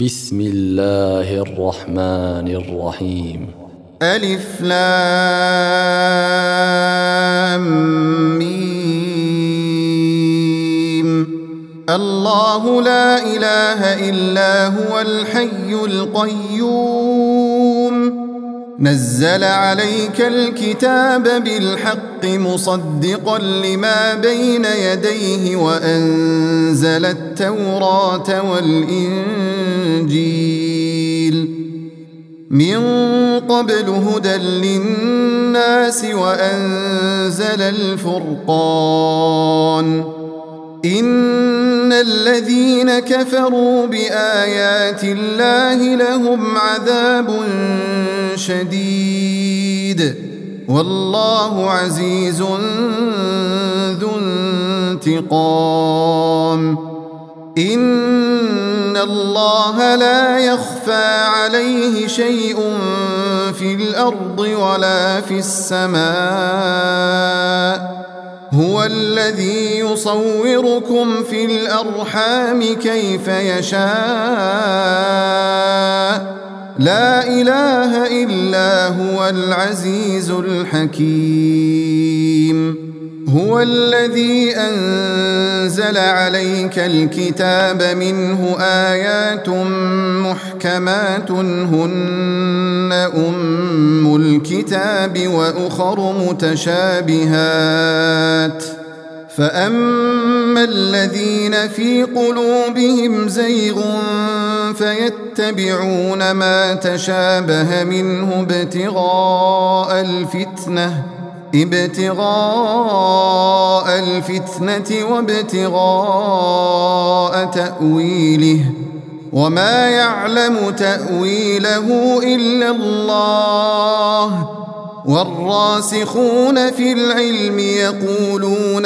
بسم الله الرحمن الرحيم. ألف لام ميم. الله لا إله إلا هو الحي القيوم نزل عليك الكتاب بالحق مصدقا لما بين يديه وأنزل التوراة والإنجيل من قبل هدى للناس وأنزل الفرقان إن الذين كفروا بآيات الله لهم عذاب شديد والله عزيز ذو انتقام. إن الله لا يخفى عليه شيء في الأرض ولا في السماء هو الذي يصوركم في الأرحام كيف يشاء لا إله إلا هو العزيز الحكيم. هو الذي أنزل عليك الكتاب منه آيات محكمات هن أم الكتاب وأخر متشابهات فأما الذين في قلوبهم زيغ فيتبعون ما تشابه منه ابتغاء الفتنة وابتغاء تأويله وما يعلم تأويله إلا الله والراسخون في العلم يقولون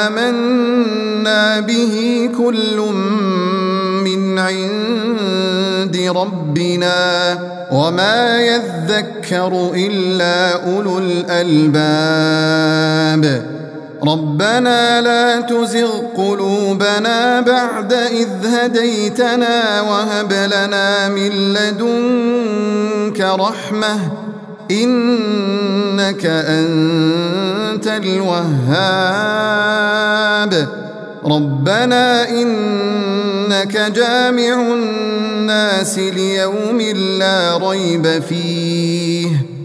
آمنا به كل من عند ربنا وما يذكر إلا أولو الألباب. ربنا لا تزغ قلوبنا بعد إذ هديتنا وهب لنا من لدنك رحمة إنك أنت الوهاب. ربنا إنك جامع الناس ليوم لا ريب فيه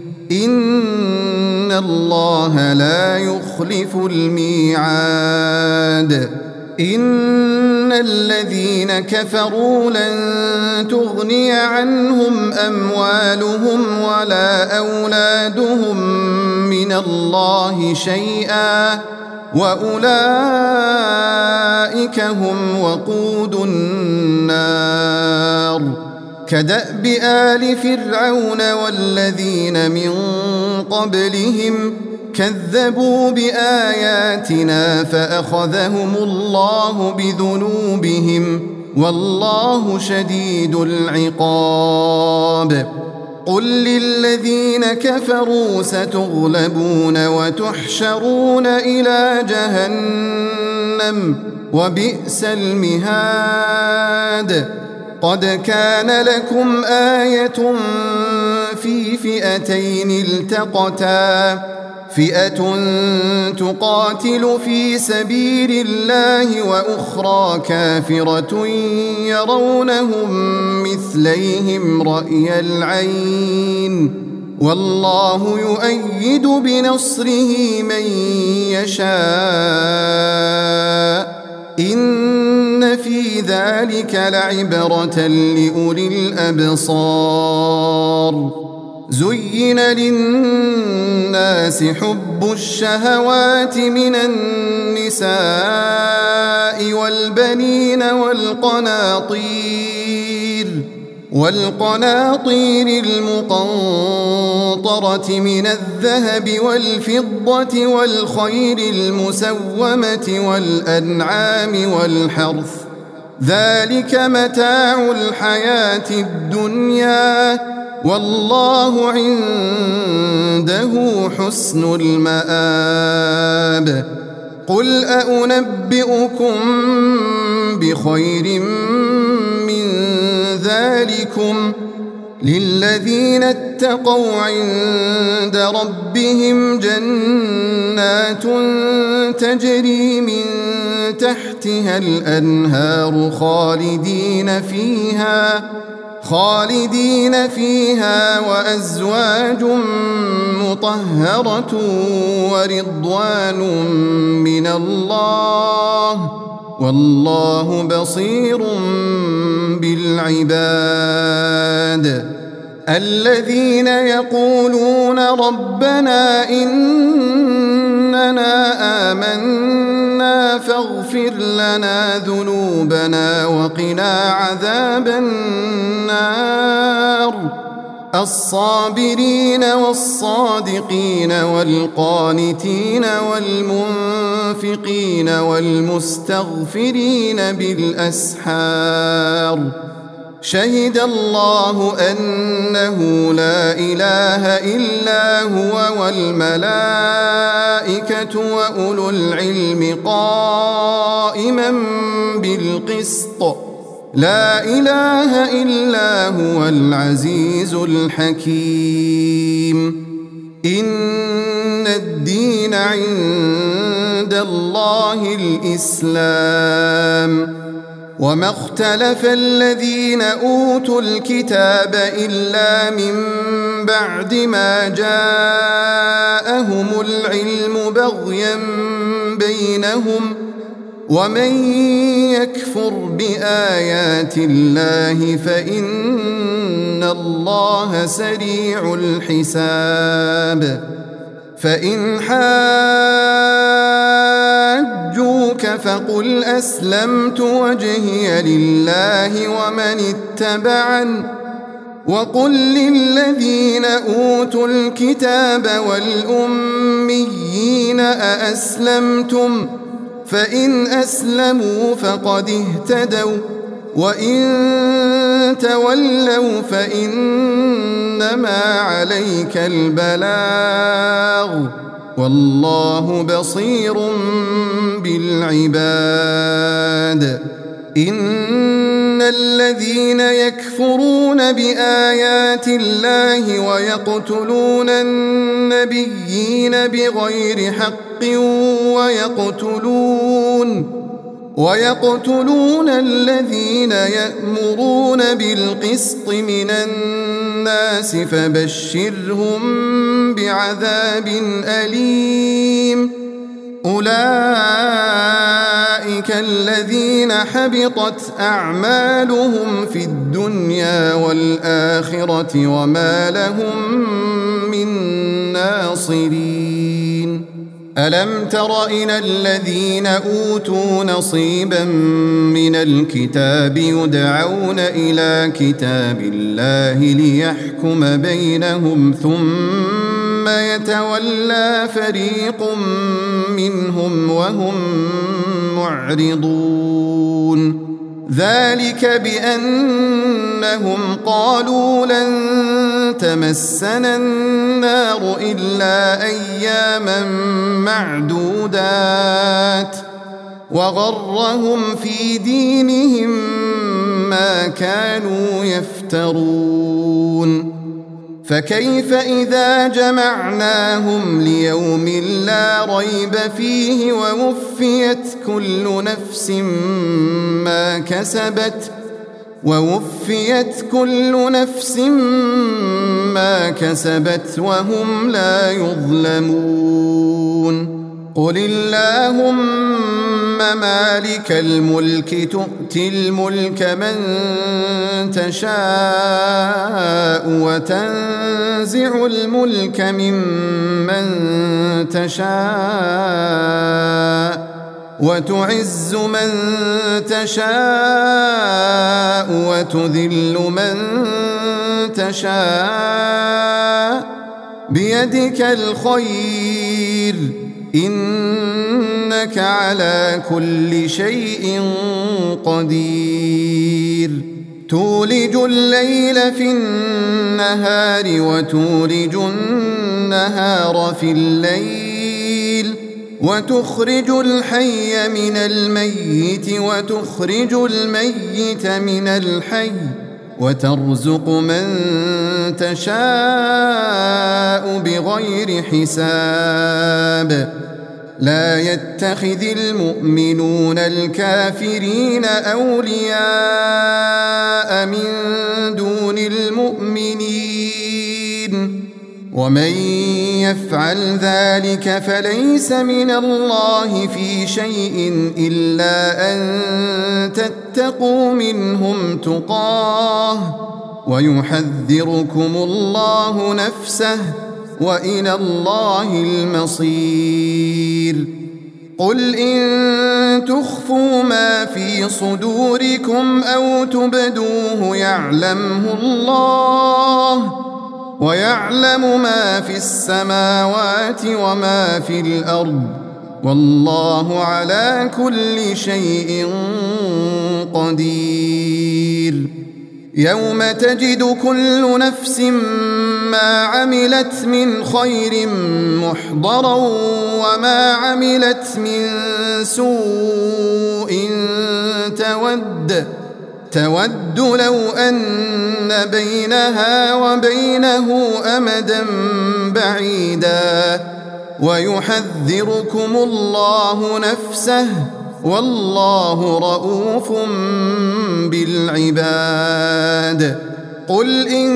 إن الله لا يخلف الميعاد. إن الذين كفروا لن تغني عنهم أموالهم ولا أولادهم من الله شيئا وأولئك هم وقود النار. كدأب آل فرعون والذين من قبلهم كذبوا بآياتنا فأخذهم الله بذنوبهم والله شديد العقاب. قل للذين كفروا ستغلبون وتحشرون إلى جهنم وبئس المهاد. قد كان لكم آية في فئتين التقتا فئة تقاتل في سبيل الله وأخرى كافرة يرونهم مثليهم رأي العين والله يؤيد بنصره من يشاء إن في ذلك لعبرة لأولي الأبصار. زين للناس حب الشهوات من النساء والبنين والقناطير المقنطرة من الذهب والفضة والخيل المسومة والأنعام والحرث ذلك متاع الحياة الدنيا والله عنده حسن المآب. قل أنبئكم بخير من ذلكم للذين اتقوا عند ربهم جنات تجري من تحتها الأنهار خالدين فيها وأزواج مطهرة ورضوان من الله والله بصير بالعباد الذين يقولون ربنا إننا آمنا فاغفر لنا ذنوبنا وقنا عذاب النار الصابرين والصادقين والقانتين والمنفقين والمستغفرين بالأسحار شهد الله أنه لا إله إلا هو والملائكة وأولو العلم قائما بالقسط لا إله إلا هو العزيز الحكيم إن الدين عند الله الإسلام وما اختلف الذين أوتوا الكتاب إلا من بعد ما جاءهم العلم بغيا بينهم ومن يكفر بآيات الله فإن الله سريع الحساب فإن حاجوك فقل أسلمت وجهي لله ومن اتبعن وقل للذين أوتوا الكتاب والأميين أأسلمتم فإن أسلموا فقد اهتدوا وإن تولوا فإنما عليك البلاغ والله بصير بالعباد إن الذين يكفرون بآيات الله ويقتلون النبيين بغير حق ويقتلون الذين يأمرون بالقسط من الناس فبشرهم بعذاب أليم أولئك الذين حبطت أعمالهم في الدنيا والآخرة وما لهم من ناصرين ألم تر إلى الذين أوتوا نصيبا من الكتاب يدعون إلى كتاب الله ليحكم بينهم ثم يتولى فريق منهم وهم معرضون ذلك بأنهم قالوا لن تمسنا النار إلا أياما معدودات وغرهم في دينهم ما كانوا يفترون فكيف إذا جمعناهم ليوم لا ريب فيه ووفيت كل نفس ما كسبت وهم لا يظلمون قل اللهم مالك الملك تؤتي الملك من تشاء وتنزع الملك ممن تشاء وتعز من تشاء وتذل من تشاء بيدك الخير إنك على كل شيء قدير تولج الليل في النهار وتولج النهار في الليل وتخرج الحي من الميت وتخرج الميت من الحي وترزق من تشاء بغير حساب لا يتخذ المؤمنون الكافرين أولياء من دون المؤمنين ومن يفعل ذلك فليس من الله في شيء إلا أن تتقوا منهم تقاه ويحذركم الله نفسه وإلى الله المصير قل إن تخفوا ما في صدوركم أو تبدوه يعلمه الله ويعلم ما في السماوات وما في الأرض والله على كل شيء قدير يوم تجد كل نفس ما عملت من خير محضرا وما عملت من سوء تود لو أن بينها وبينه أمدا بعيدا ويحذركم الله نفسه والله رؤوف بالعباد قل إن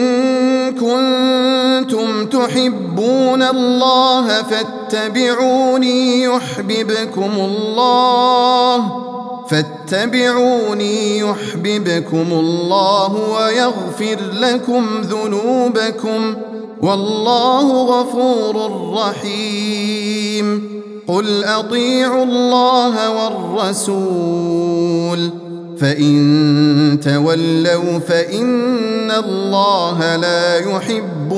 كنتم تحبون الله فاتبعوني يحببكم الله ويغفر لكم ذنوبكم والله غفور رحيم قل أطيعوا الله والرسول فإن تولوا فإن الله لا يحب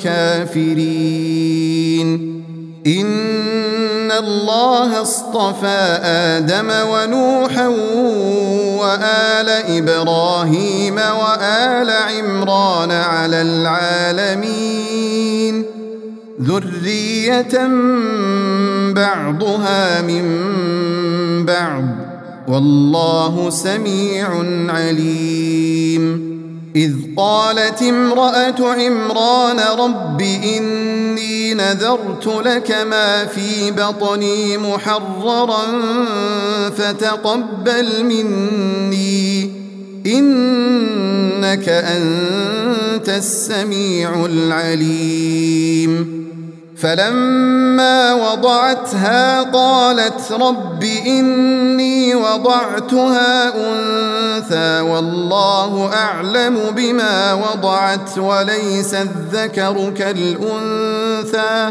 الكافرين إن الله اصطفى آدم ونوحا وآل إبراهيم وآل عمران على العالمين ذرية بعضها من بعض والله سميع عليم إذ قالت امرأة عمران رب إني نذرت لك ما في بطني محررا فتقبل مني إنك أنت السميع العليم فلما وضعتها قالت رب إني وضعتها أنثى والله أعلم بما وضعت وليس الذكر كالأنثى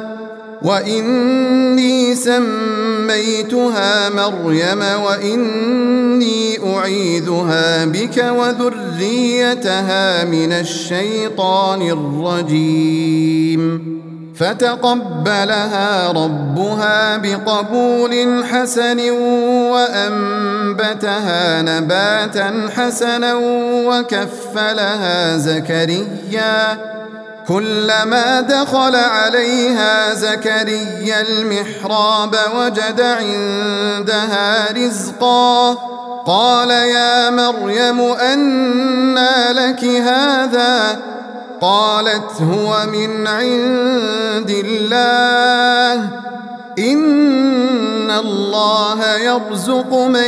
وإني سميتها مريم وإني أعيذها بك وذريتها من الشيطان الرجيم فتقبلها ربها بقبول حسن وأنبتها نباتا حسنا وكفلها زكريا كلما دخل عليها زكريا المحراب وجد عندها رزقا قال يا مريم أنى لك هذا قالت هو من عند الله إن الله يرزق من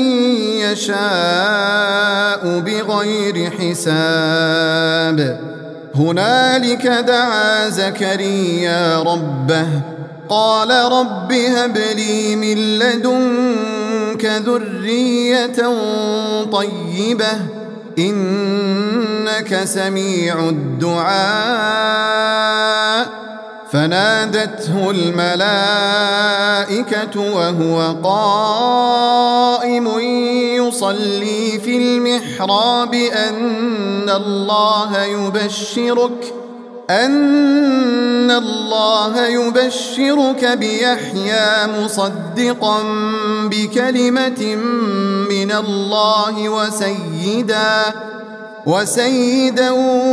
يشاء بغير حساب هنالك دعا زكريا ربه قال رب هب لي من لدنك ذرية طيبة إنك سميع الدعاء فنادته الملائكة وهو قائم يصلي في المحراب أن الله يبشرك بيحيى مصدقا بكلمة من الله وسيدا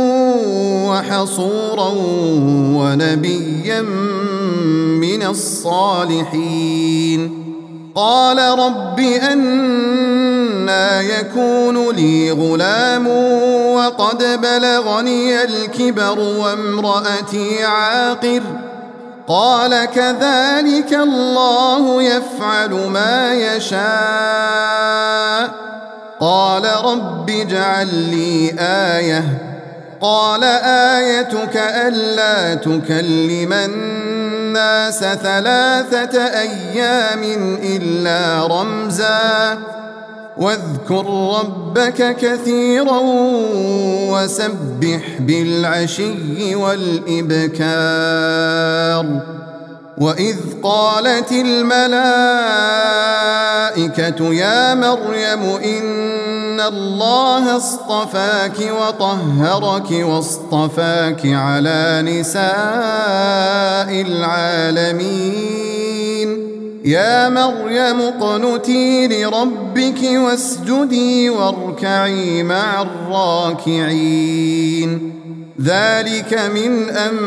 وحصورا ونبيا من الصالحين قال رب أنى يكون لي غلام وقد بلغني الكبر وامرأتي عاقر قال كذلك الله يفعل ما يشاء قال رب اجعل لي آية قال آيتك ألا تكلم الناس 3 أيام إلا رمزا واذكر ربك كثيرا وسبح بالعشي والإبكار وإذ قالت الملائكة يا مريم إن الله اصطفاك وطهرك واصطفاك على نساء العالمين يا مريم اقنتي لربك واسجدي واركعي مع الراكعين ذلك من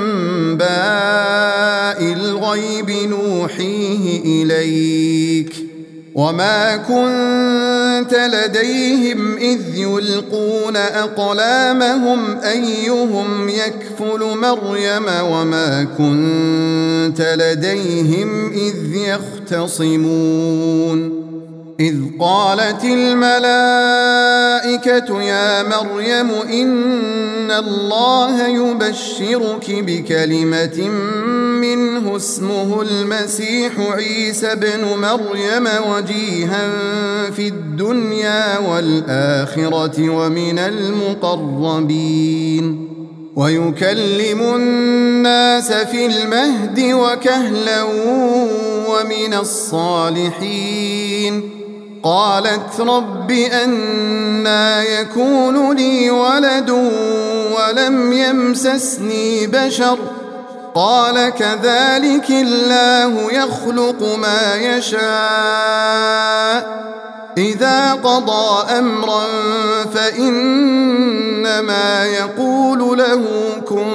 أنباء الغيب نوحيه إليك وما كنت لديهم إذ يلقون أقلامهم أيهم يكفل مريم وما كنت لديهم إذ يختصمون إذ قالت الملائكة يا مريم إن الله يبشرك بكلمة منه اسمه المسيح عيسى بن مريم وجيها في الدنيا والآخرة ومن المقربين ويكلم الناس في المهد وكهلا ومن الصالحين قالت رب أنى يكون لي ولد ولم يمسسني بشر قال كذلك الله يخلق ما يشاء إذا قضى أمرا فإنما يقول له كن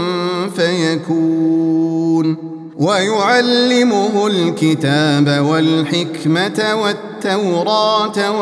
فيكون ويعلمه الكتاب والحكمة والتوراة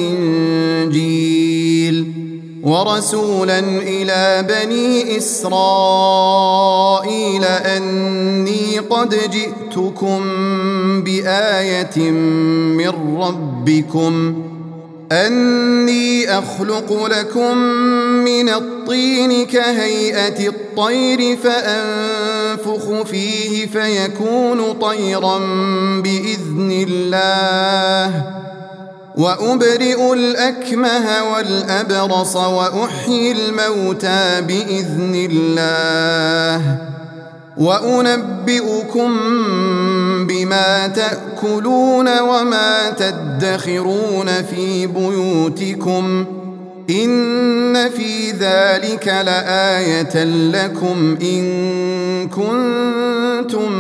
والإنجيل ورسولا إلى بني إسرائيل أني قد جئتكم بآية من ربكم أني أخلق لكم من الطين كهيئة الطير فأنفخ فيه فيكون طيرا بإذن الله وأبرئ الأكمه والأبرص وأحيي الموتى بإذن الله وأنبئكم بما تأكلون وما تدخرون في بيوتكم إن في ذلك لآية لكم إن كنتم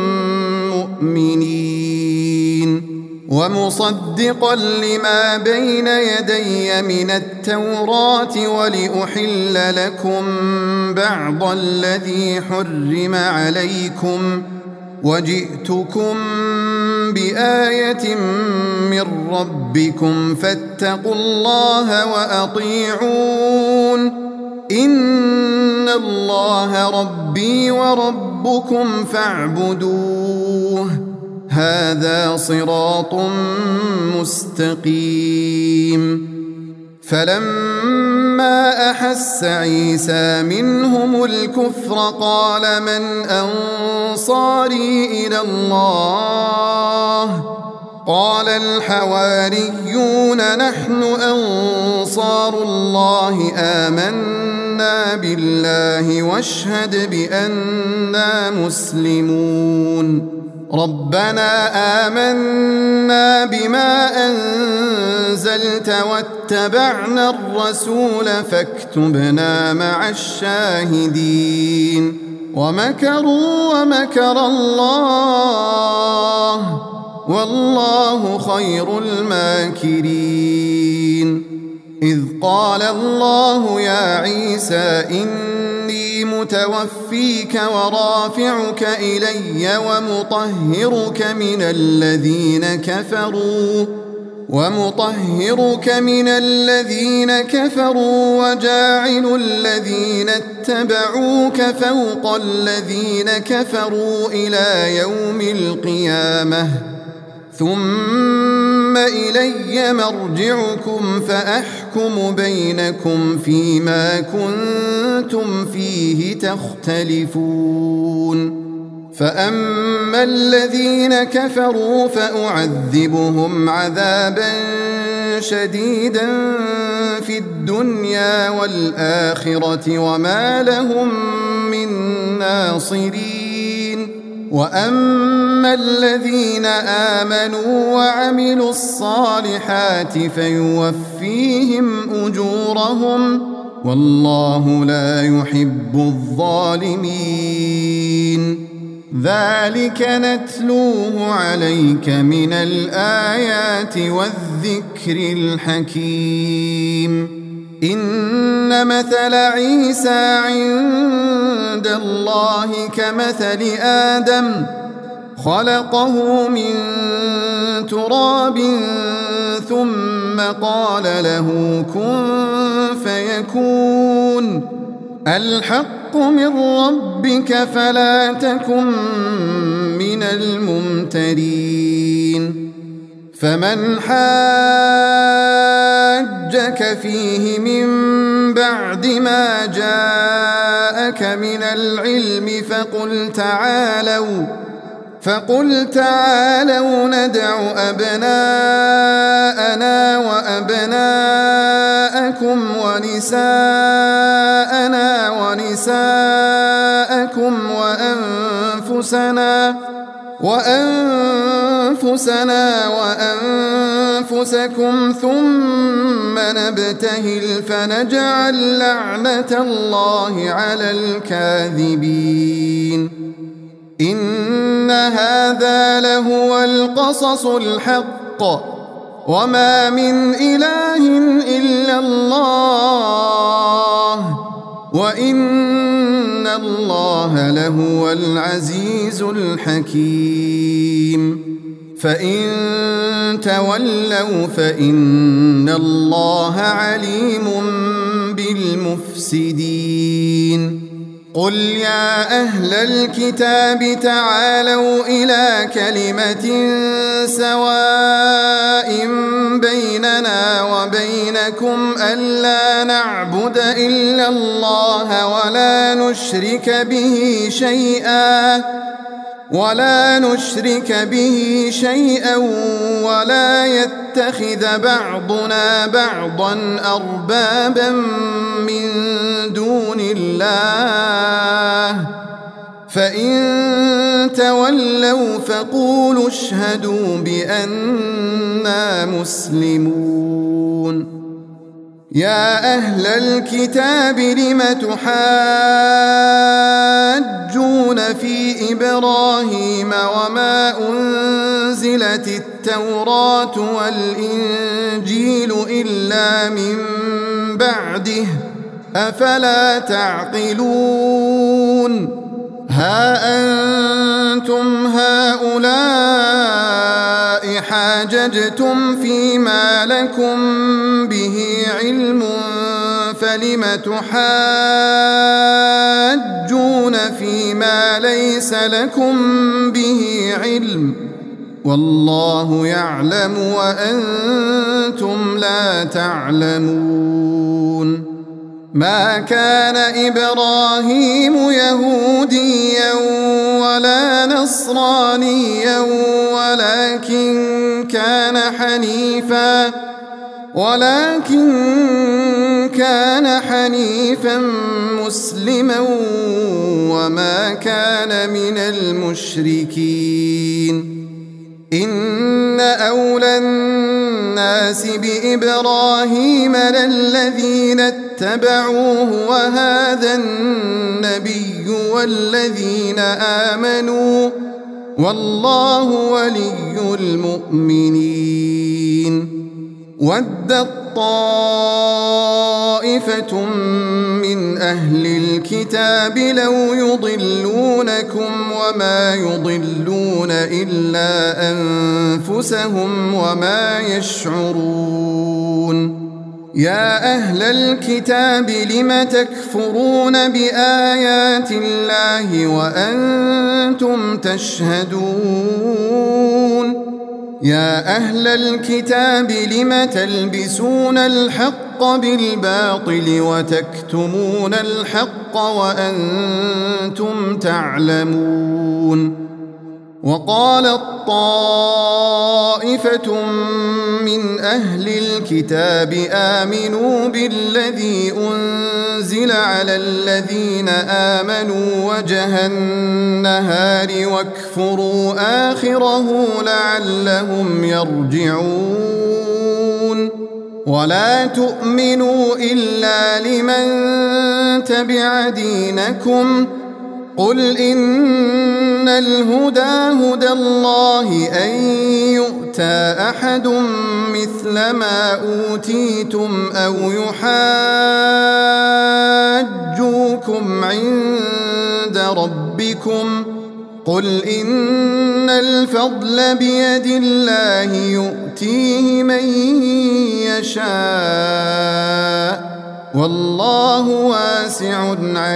مؤمنين ومصدقا لما بين يدي من التوراة ولأحل لكم بعض الذي حرم عليكم وجئتكم بآية من ربكم فاتقوا الله وأطيعون إن الله ربي وربكم فاعبدوه هذا صراط مستقيم فلما أحس عيسى منهم الكفر قال من أنصاري إلى الله قال الحواريون نحن أنصار الله آمنا بالله واشهد بأننا مسلمون ربنا آمنا بما أنزلت واتبعنا الرسول فاكتبنا مع الشاهدين ومكروا ومكر الله والله خير الماكرين إذ قال الله يا عيسى أني متوفيك ورافعك إلي ومطهرك من الذين كفروا وجاعل الذين اتبعوك فوق الذين كفروا إلى يوم القيامة ثم إلي مرجعكم فأحكم بينكم فيما كنتم فيه تختلفون فأما الذين كفروا فأعذبهم عذابا شديدا في الدنيا والآخرة وما لهم من ناصرين وأما الذين آمنوا وعملوا الصالحات فيوفيهم أجورهم والله لا يحب الظالمين ذلك نتلوه عليك من الآيات والذكر الحكيم إن مثل عيسى عند الله كمثل آدم خلقه من تراب ثم قال له كن فيكون الحق من ربك فلا تكن من الممترين فمن حاجك فيه من بعد ما جاءك من العلم فقل تعالوا ندع أبناءنا وأبناءكم ونساءنا ونساءكم وأنفسنا وأنفسكم ثم نبتهل فنجعل لعنة الله على الكاذبين إن هذا لهو القصص الحق وما من إله إلا الله وإن الله لهو العزيز الحكيم فإن تولوا فإن الله عليم بالمفسدين قل يا أهل الكتاب تعالوا إلى كلمة سواء بيننا وبينكم ألا نعبد إلا الله ولا نشرك به شيئا ولا يتخذ بعضنا بعضا أربابا من دون الله فإن تولوا فقولوا اشهدوا بأننا مسلمون يا أهل الكتاب لم تحاجون في إبراهيم وما أنزلت التوراة والإنجيل إلا من بعده أفلا تعقلون ها أنتم هؤلاء حاججتم فيما لكم به علم فلم تحاجون فيما ليس لكم به علم والله يعلم وأنتم لا تعلمون ما كان إبراهيم يهوديا ولا نصرانيا ولكن كان حنيفا مسلما وما كان من المشركين إن أولى الناس بإبراهيم للذين اتبعوه وهذا النبي والذين آمنوا والله ولي المؤمنين ودت طائفة من أهل الكتاب لو يضلونكم وما يضلون إلا أنفسهم وما يشعرون يا أهل الكتاب لم تكفرون بآيات الله وأنتم تشهدون يا أهل الكتاب لم تلبسون الحق بالباطل وتكتمون الحق وأنتم تعلمون وقالت طائفة من أهل الكتاب آمنوا بالذي أنزل على الذين آمنوا وجه النهار واكفروا آخره لعلهم يرجعون ولا تؤمنوا إلا لمن تبع دينكم قل إن الهدى هدى الله أن يؤتى أحد مثل ما أوتيتم أو يحاجوكم عند ربكم قل إن الفضل بيد الله يؤتيه من يشاء والله واسع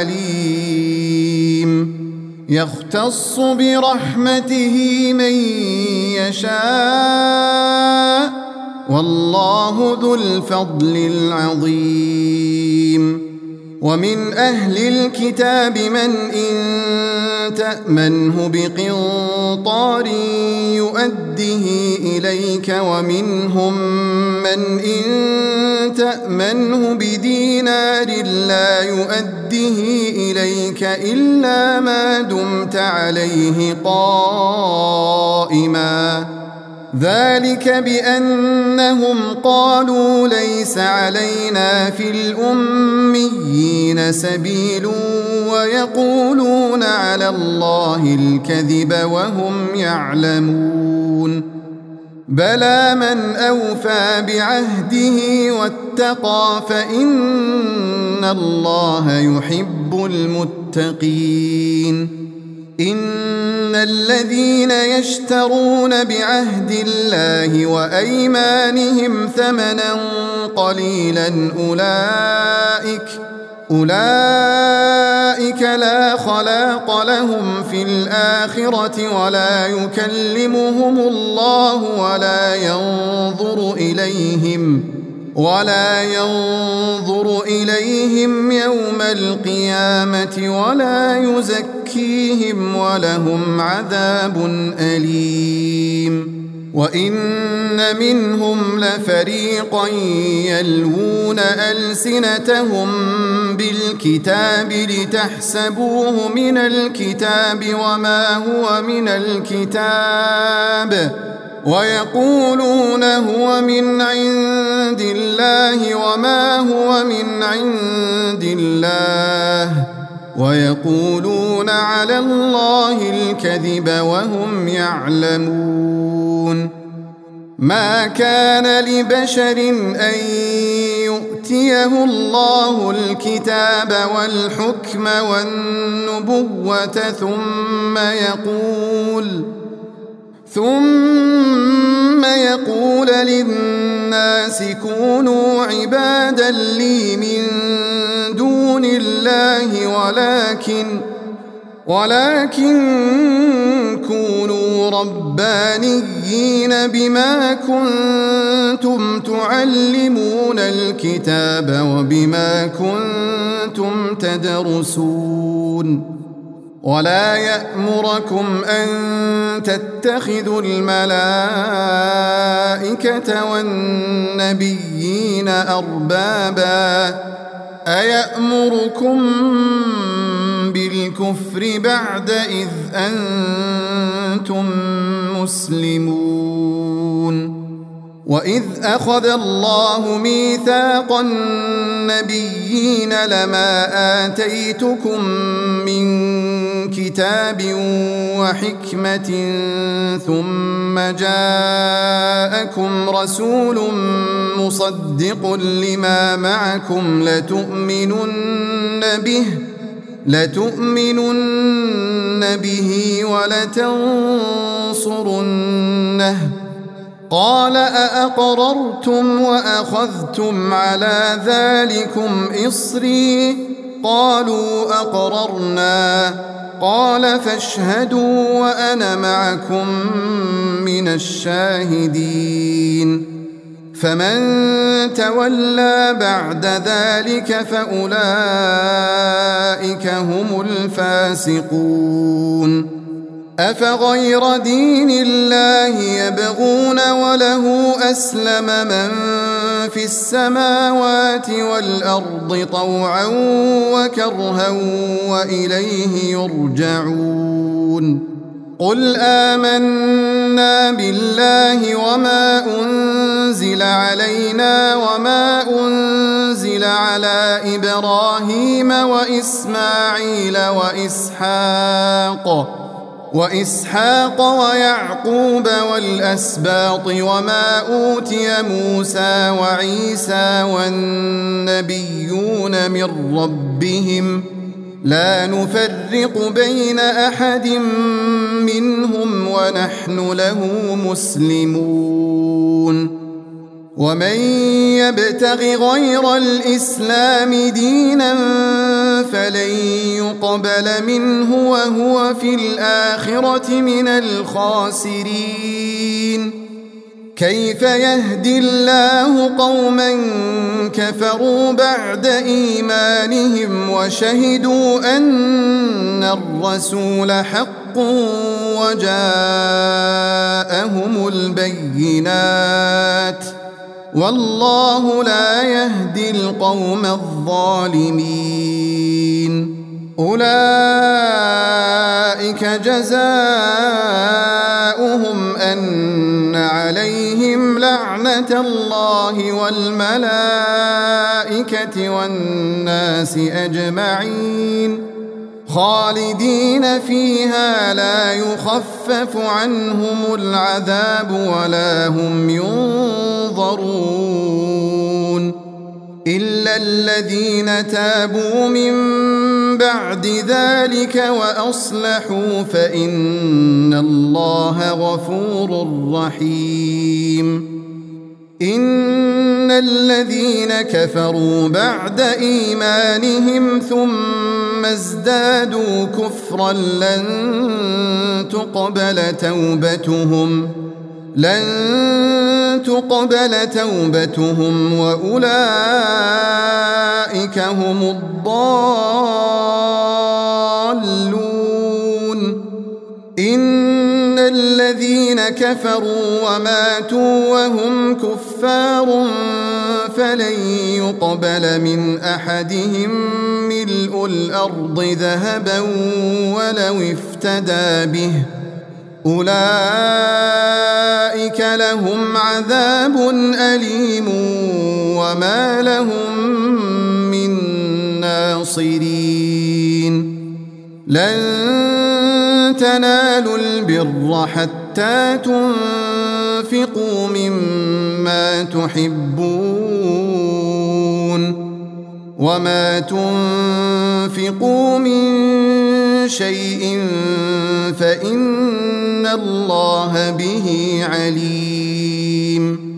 عليم يختص برحمته من يشاء والله ذو الفضل العظيم ومن أهل الكتاب من إن تأمنه بقنطار يؤده إليك ومنهم من إن تأمنه بدينار لا يؤده إليك إلا ما دمت عليه قائما ذلك بأنهم قالوا ليس علينا في الأميين سبيل ويقولون على الله الكذب وهم يعلمون بلى من أوفى بعهده واتقى فإن الله يحب المتقين إن الذين يشترون بعهد الله وأيمانهم ثمنا قليلا أولئك لا خلاق لهم في الآخرة ولا يكلمهم الله ولا ينظر إليهم يوم القيامة ولا يزكيهم ولهم عذاب أليم وإن منهم لفريقا يلوون ألسنتهم بالكتاب لتحسبوه من الكتاب وما هو من الكتاب ويقولون هو من عند الله وما هو من عند الله ويقولون على الله الكذب وهم يعلمون ما كان لبشر أن يؤتيه الله الكتاب والحكم والنبوة ثم يقول للناس كونوا عبادا لي من دون الله ولكن كونوا ربانيين بما كنتم تعلمون الكتاب وبما كنتم تدرسون ولا يأمركم أن تتخذوا الملائكة والنبيين أربابا أيأمركم بالكفر بعد إذ أنتم مسلمون وإذ أخذ الله ميثاق النبيين لما آتيتكم من كتاب وحكمة ثم جاءكم رسول مصدق لما معكم لتؤمنن به ولتنصرنه قال أأقررتم وأخذتم على ذلكم إصري قالوا أقررنا قال فاشهدوا وأنا معكم من الشاهدين فمن تولى بعد ذلك فأولئك هم الفاسقون أفغير دين الله يبغون وله أسلم من في السماوات والأرض طوعا وكرها وإليه يرجعون قل آمنا بالله وما أنزل علينا وما أنزل على إبراهيم وإسماعيل وإسحاق ويعقوب والأسباط وما أوتي موسى وعيسى والنبيون من ربهم لا نفرق بين أحد منهم ونحن له مسلمون ومن يبتغ غير الإسلام دينا فلن يقبل منه وهو في الآخرة من الخاسرين كيف يهدي الله قوما كفروا بعد إيمانهم وشهدوا أن الرسول حق وجاءهم البينات والله لا يهدي القوم الظالمين أولئك جزاؤهم أن عليهم لعنة الله والملائكة والناس أجمعين خالدين فيها لا يخفف عنهم العذاب ولا هم ينظرون إلا الذين تابوا من بعد ذلك وأصلحوا فإن الله غفور رحيم إن الذين كفروا بعد إيمانهم ثم ازدادوا كفرا لن تقبل توبتهم وأولئك هم الضالون إن الذين كفروا وماتوا وهم كفار فلن يقبل من أحدهم ملء الأرض ذهبا ولو افتدى به أولئك لهم عذاب أليم وما لهم من ناصرين لن تنالوا البر حتى تنفقوا مما تحبون وما تنفقوا من شيء فإن الله به عليم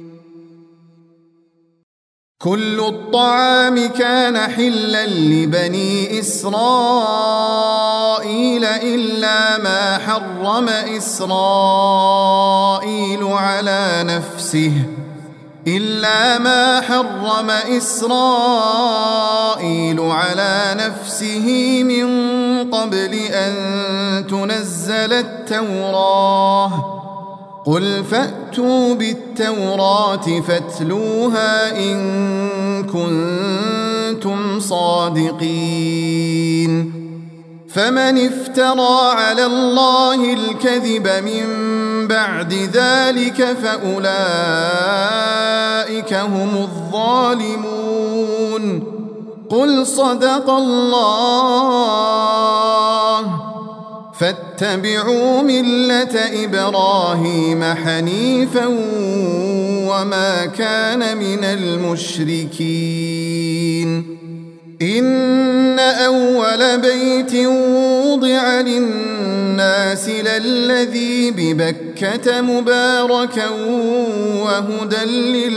كل الطعام كان حلا لبني إسرائيل إلا ما حرم إسرائيل على نفسه من قبل أن تنزل التوراة قل فأتوا بالتوراة فاتلوها إن كنتم صادقين فمن افترى على الله الكذب من بعد ذلك فأولئك هم الظالمون. قل صدق الله. فاتبعوا ملة إبراهيم حنيفا وما كان من المشركين. إن أول بيت وضع للناس للذي ببكة مباركا وهدى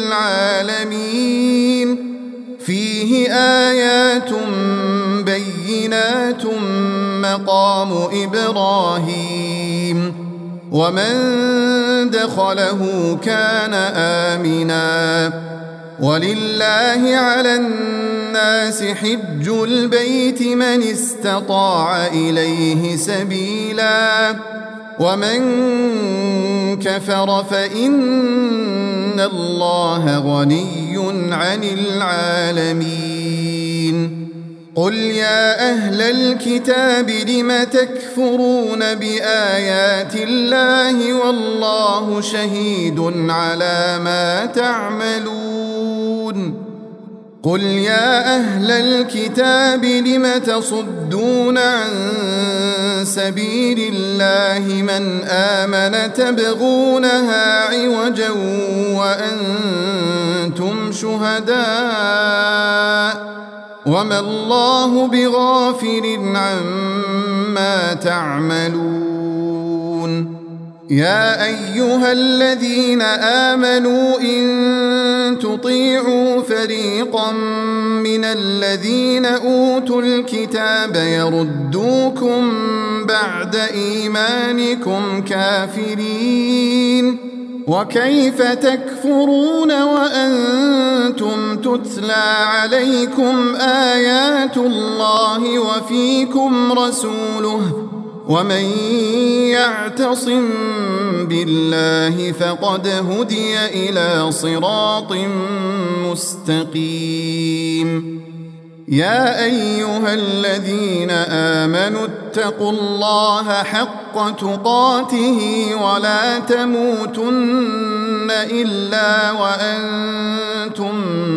للعالمين فيه آيات بينات مقام إبراهيم ومن دخله كان آمنا ولله على الناس حج البيت من استطاع إليه سبيلا ومن كفر فإن الله غني عن العالمين. قل يا أهل الكتاب لم تكفرون بآيات الله والله شهيد على ما تعملون. قل يا أهل الكتاب لم تصدون عن سبيل الله من آمن تبغونها عوجا وأنتم شهداء وما الله بغافل عما تعملون. يا أيها الذين آمنوا إن تطيعوا فريقا من الذين أوتوا الكتاب يردوكم بعد إيمانكم كافرين وكيف تكفرون وأنتم تتلى عليكم آيات الله وفيكم رسوله ومن يعتصم بالله فقد هدي إلى صراط مستقيم. يا أيها الذين آمنوا اتقوا الله حق تقاته ولا تموتن إلا وأنتم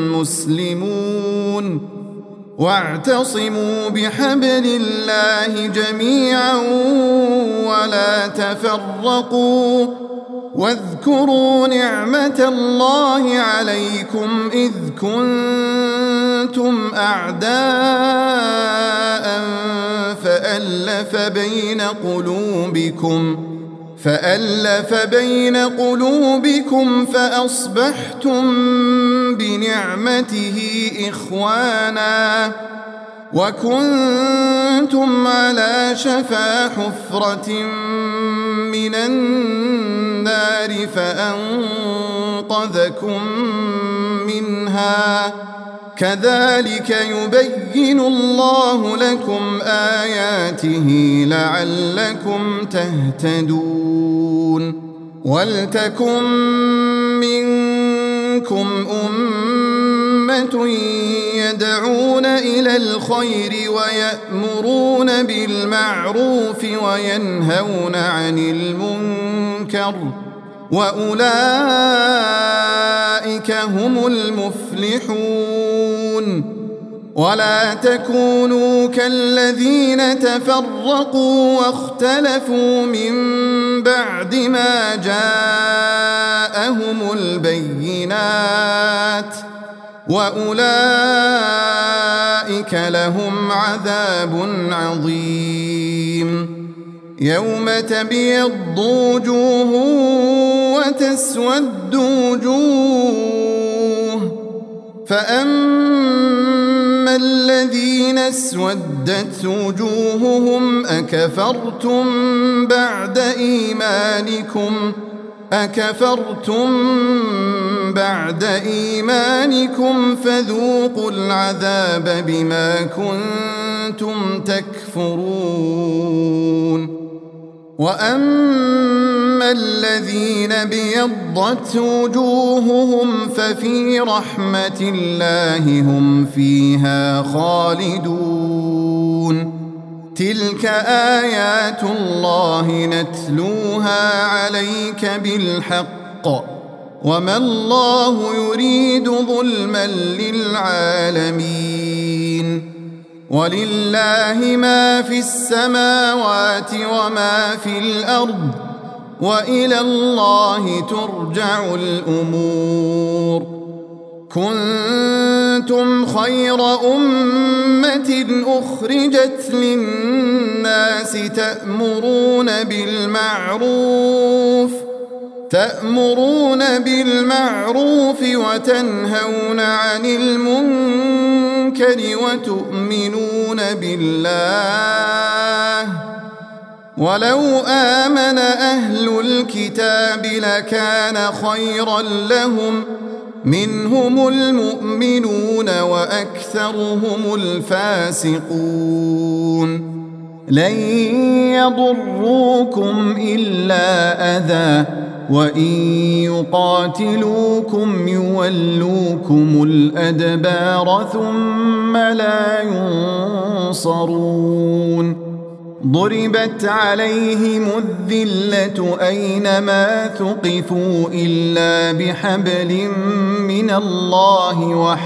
مسلمون واعتصموا بحبل الله جميعا ولا تفرقوا واذكروا نعمة الله عليكم إذ كنتم أعداء فألف بين قلوبكم فأصبحتم بنعمته إخوانا وكنتم على شفا حفرة من النار فأنقذكم منها كذلك يبين الله لكم آياته لعلكم تهتدون. ولتكن منكم أمة يدعون إلى الخير ويأمرون بالمعروف وينهون عن المنكر وأولئك هم المفلحون. ولا تكونوا كالذين تفرقوا واختلفوا من بعد ما جاءهم البينات وأولئك لهم عذاب عظيم. يوم تبيض وجوه وتسود وجوه فأما الذين اسودت وجوههم أكفرتم بعد إيمانكم فذوقوا العذاب بما كنتم تكفرون. وأما الذين ابيضت وجوههم ففي رحمة الله هم فيها خالدون. تلك آيات الله نتلوها عليك بالحق وما الله يريد ظلما للعالمين ولله ما في السماوات وما في الأرض وإلى الله ترجع الأمور كنتم خير أمة أخرجت للناس تأمرون بالمعروف وتنهون عن المنكر وتؤمنون بالله ولو آمن أهل الكتاب لكان خيرا لهم منهم المؤمنون وأكثرهم الفاسقون لن يضروكم إلا أذى وإن يقاتلوكم يولوكم الأدبار ثم لا ينصرون ضربت عليهم الذلة أينما ثقفوا إلا بحبل من الله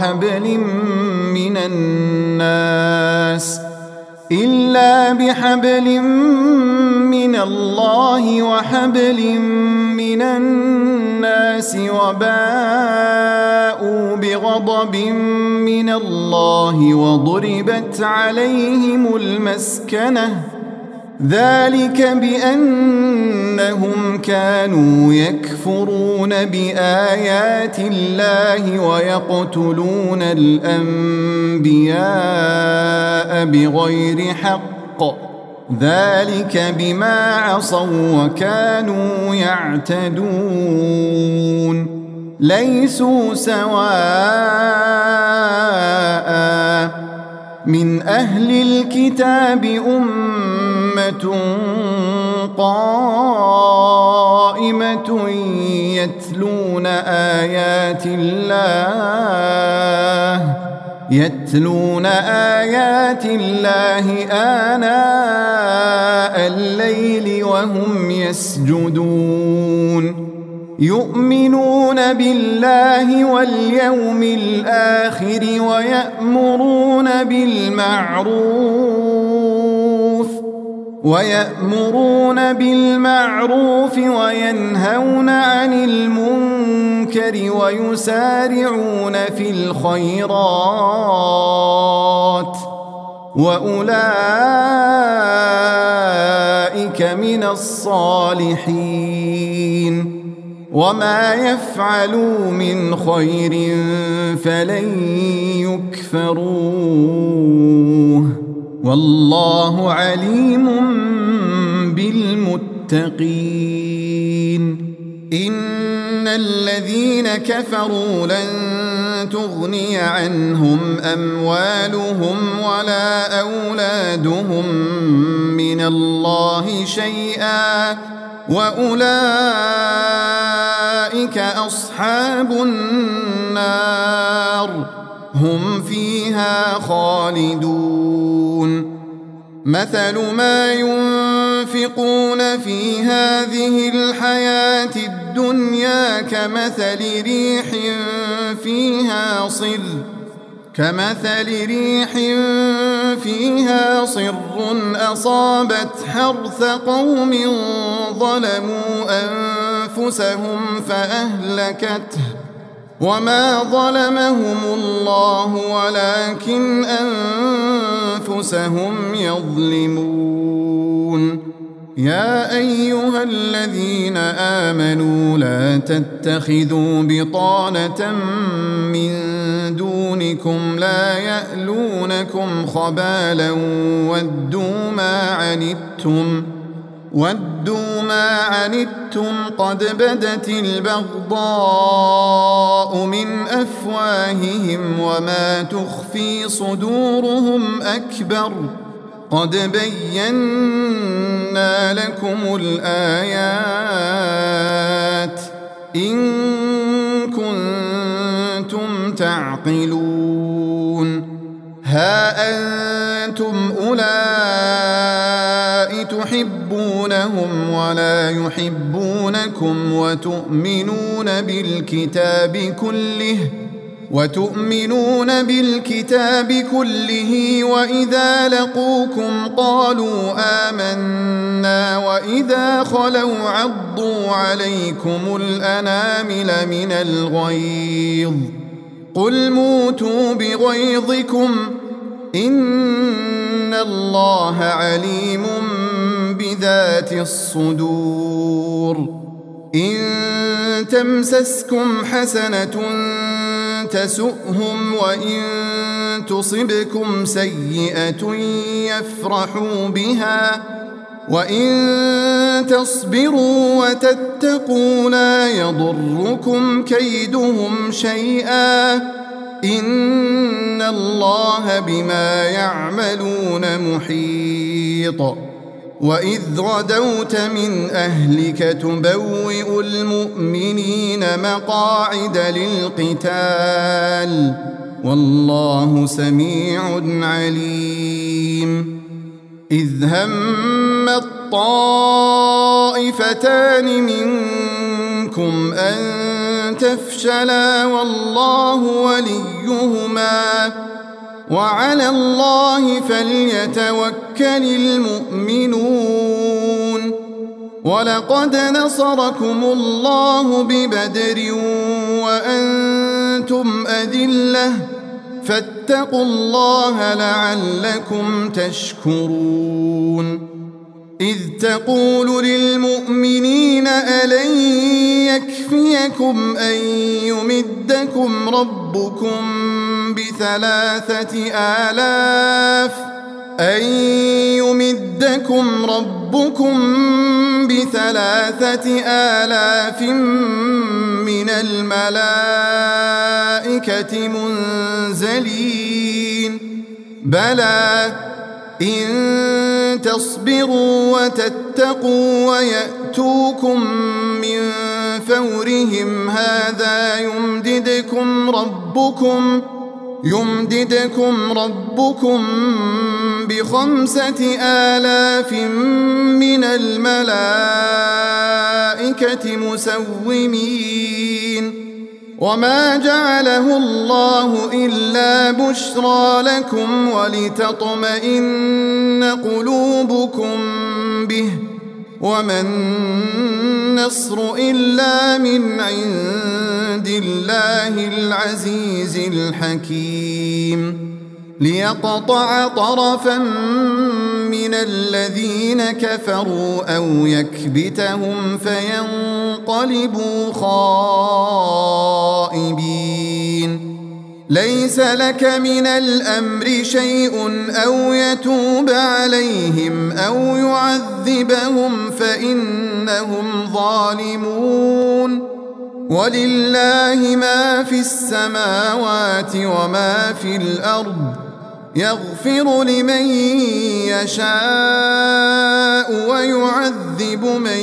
وحبل من الناس وباءوا بغضب من الله وضربت عليهم المسكنة ذلك بأنهم كانوا يكفرون بآيات الله ويقتلون الأنبياء بغير حق ذلك بما عصوا وكانوا يعتدون ليسوا سواء من أهل الكتاب أمة قائمة يتلون آيات الله آناء الليل وهم يسجدون يؤمنون بالله واليوم الآخر ويأمرون بالمعروف وينهون عن المنكر ويسارعون في الخيرات وأولئك من الصالحين وما يفعلوا من خير فلن يكفروه والله عليم بالمتقين إن الذين كفروا لن تغني عنهم أموالهم ولا أولادهم من الله شيئا وأولئك أصحاب النار هم فيها خالدون مثل ما ينفقون في هذه الحياة الدنيا كمثل ريح فيها صر أصابت حرث قوم ظلموا أنفسهم فأهلكته وما ظلمهم الله ولكن أنفسهم يظلمون يا أيها الذين آمنوا لا تتخذوا بطانة من دونكم لا يألونكم خبالا ودوا ما عنتم قد بدت البغضاء من أفواههم وما تخفي صدورهم أكبر قد بينا لكم الآيات إن كنتم تعقلون ها أنتم أولئك تحبونهم ولا يحبونكم وتؤمنون بالكتاب كله وإذا لقوكم قالوا آمنا وإذا خلوا عضوا عليكم الأنامل من الغيظ قل موتوا بغيظكم إن الله عليم بذات الصدور إن تمسسكم حسنة تسؤهم وإن تصبكم سيئة يفرحوا بها وإن تصبروا وتتقوا لا يضركم كيدهم شيئا إن الله بما يعملون محيط وإذ غدوت من أهلك تبوئ المؤمنين مقاعد للقتال والله سميع عليم إذ هم الطائفتان منكم أن تفشلا والله وليهما وعلى الله فليتوكل المؤمنون ولقد نصركم الله ببدر وأنتم أذلة فاتقوا الله لعلكم تشكرون إذ تقول للمؤمنين ألن يكفيكم أن يمدكم ربكم ب3,000 من الملائكة منزلين بلى إن تصبروا وتتقوا ويأتوكم من فورهم هذا يمددكم ربكم ب5,000 من الملائكة مسومين وما جعله الله إلا بشرى لكم ولتطمئن قلوبكم به وما النصر إلا من عند الله العزيز الحكيم ليقطع طرفا من الذين كفروا أو يكبتهم فينقلبوا خائبين ليس لك من الأمر شيء أو يتوب عليهم أو يعذبهم فإنهم ظالمون ولله ما في السماوات وما في الأرض يغفر لمن يشاء ويعذب من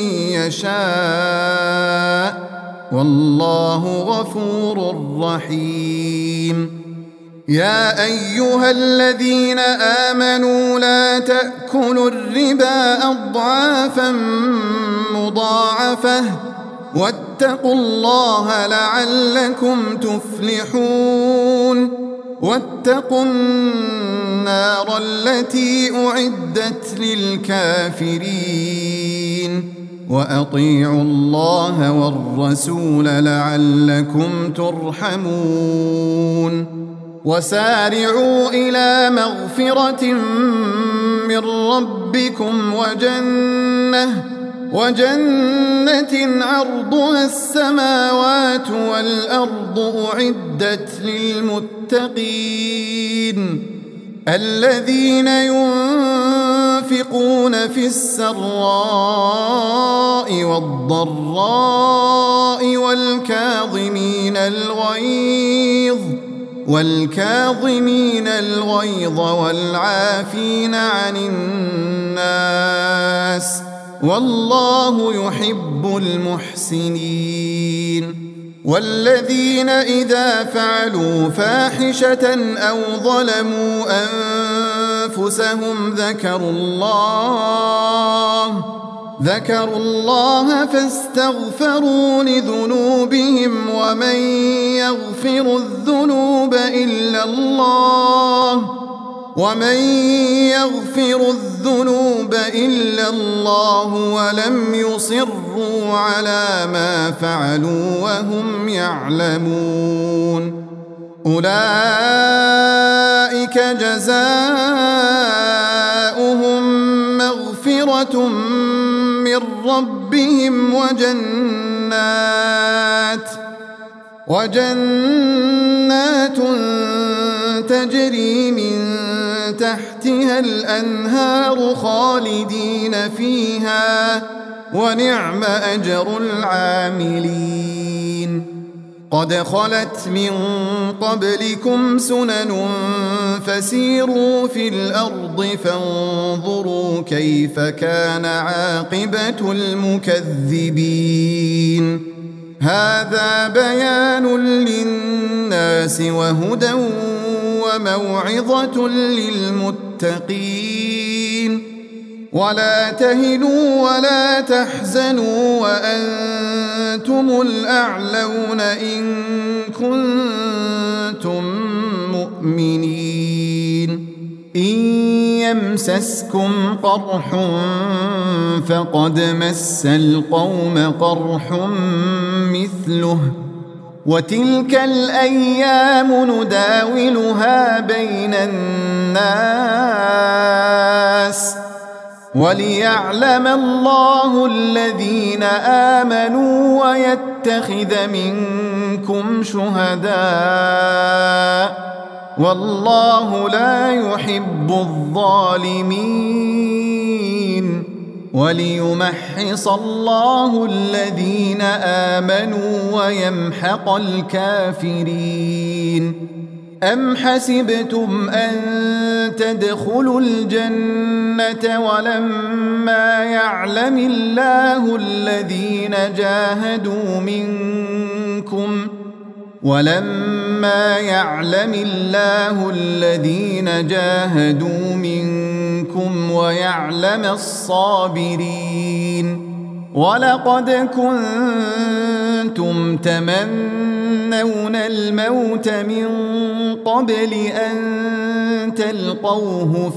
يشاء والله غفور رحيم يا أيها الذين آمنوا لا تأكلوا الربا أضعافا مضاعفة واتقوا الله لعلكم تفلحون واتقوا النار التي أعدت للكافرين وأطيعوا الله والرسول لعلكم ترحمون وسارعوا إلى مغفرة من ربكم وجنة عرضها السماوات والأرض أعدت للمتقين الذين ينفقون في السراء والضراء والكاظمين الغيظ والعافين عن الناس والله يحب المحسنين والذين إذا فعلوا فاحشة أو ظلموا أنفسهم ذكروا الله فاستغفروا لذنوبهم ومن يغفر الذنوب إلا الله ولم يصروا على ما فعلوا وهم يعلمون أولئك جزاؤهم مغفرة من ربهم وجنات تجري من تحتها الأنهار خالدين فيها ونعم أجر العاملين قد خلت من قبلكم سنن فسيروا في الأرض فانظروا كيف كان عاقبة المكذبين هذا بيان للناس وهدى وموعظة للمتقين ولا تهنوا ولا تحزنوا وأنتم الأعلون إن كنتم مؤمنين إن يمسسكم قرح فقد مس القوم قرح مثله وتلك الأيام نداولها بين الناس وليعلم الله الذين آمنوا ويتخذ منكم شهداء والله لا يحب الظالمين وليمحص الله الذين آمنوا ويمحق الكافرين أم حسبتم أن تدخلوا الجنة ولما يعلم الله الذين جاهدوا منكم ويعلم الصابرين ولقد كنتم تمنون الموت من قبل أن تلقوه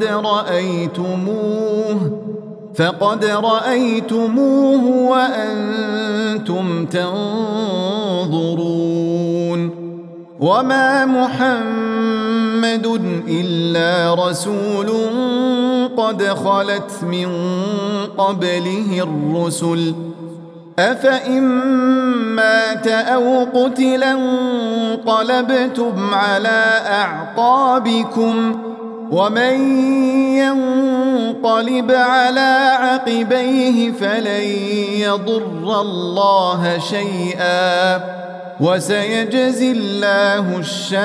فقد رأيتموه وأنتم تنظرون وما محمد إلا رسول قد خلت من قبله الرسل أفإن مات أو قتلا انقلبتم على أعقابكم ومن ينقلب على عقبيه فلن يضر الله شيئا وسيجزي الله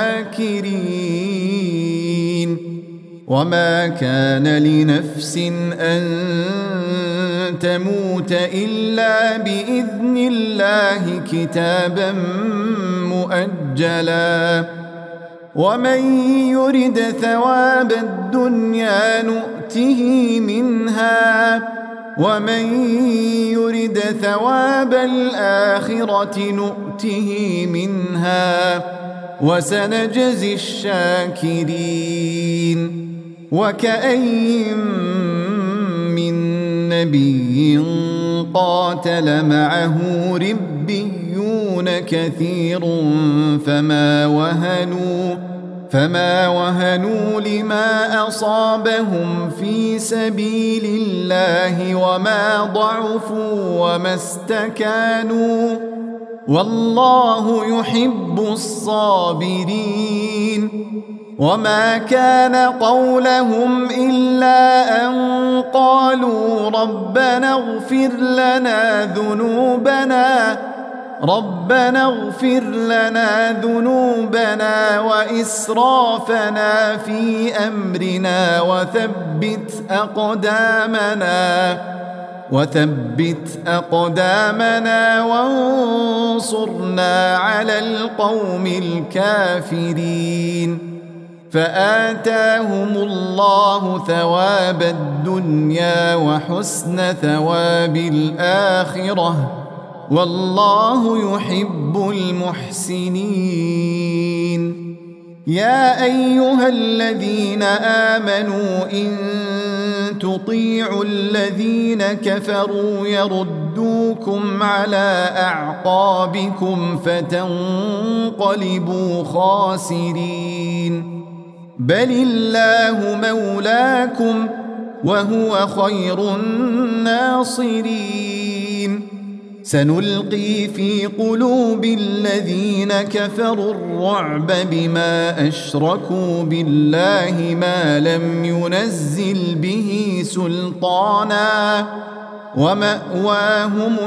الشاكرين وما كان لنفس أن تموت إلا بإذن الله كتابا مؤجلا ومن يرد ثواب الدنيا نؤته منها ومن يرد ثواب الآخرة نؤته منها وسنجزي الشاكرين وكأين من نبي قاتل معه ربيون كثير فما وهنوا لما أصابهم في سبيل الله وما ضعفوا وما استكانوا والله يحب الصابرين وما كان قولهم إلا أن قالوا ربنا اغفر لنا ذنوبنا وإسرافنا في أمرنا وثبت أقدامنا وانصرنا على القوم الكافرين فآتاهم الله ثواب الدنيا وحسن ثواب الآخرة والله يحب المحسنين. يا أيها الذين آمنوا إن تطيعوا الذين كفروا يردوكم على أعقابكم فتنقلبوا خاسرين. بل الله مولاكم وهو خير الناصرين. سنلقي في قلوب الذين كفروا الرعب بما أشركوا بالله ما لم ينزل به سلطانا ومأواهم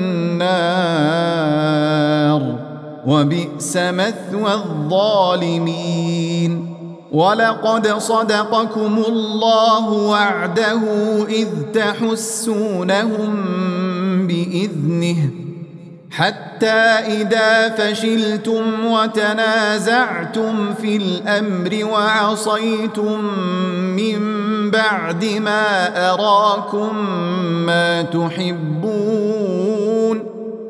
النار وبئس مثوى الظالمين. ولقد صدقكم الله وعده إذ تحسونهم بإذنه حتى إذا فشلتم وتنازعتم في الأمر وعصيتم من بعد ما أراكم ما تحبون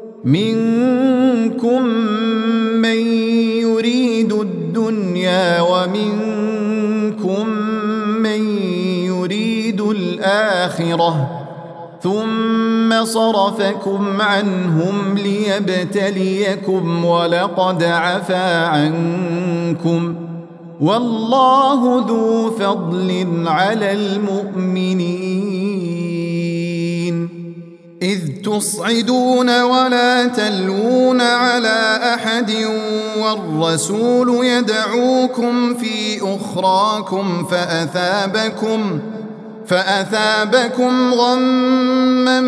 منكم من يريد الدنيا ومنكم من يريد الآخرة ثم صرفكم عنهم ليبتليكم ولقد عفا عنكم والله ذو فضل على المؤمنين. إذ تصعدون ولا تلوون على أحد والرسول يدعوكم في أخراكم فأثابكم غما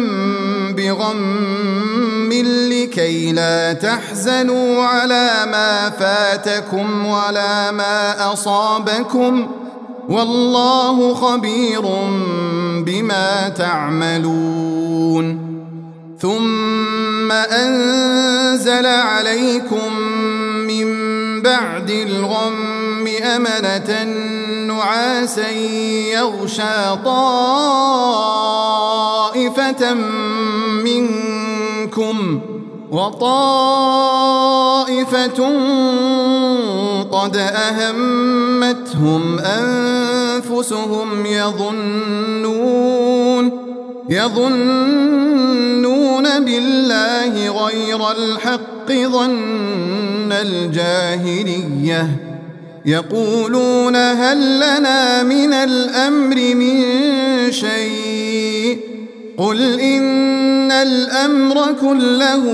بغم لكي لا تحزنوا على ما فاتكم ولا ما أصابكم والله خبير بما تعملون. ثم أنزل عليكم من بعد الغم أمنة نعاسا يغشى طائفة منكم وطائفة قد أهمتهم أنفسهم يظنون بالله غير الحق ظن الجاهلية يقولون هل لنا من الأمر من شيء قل إن الأمر كله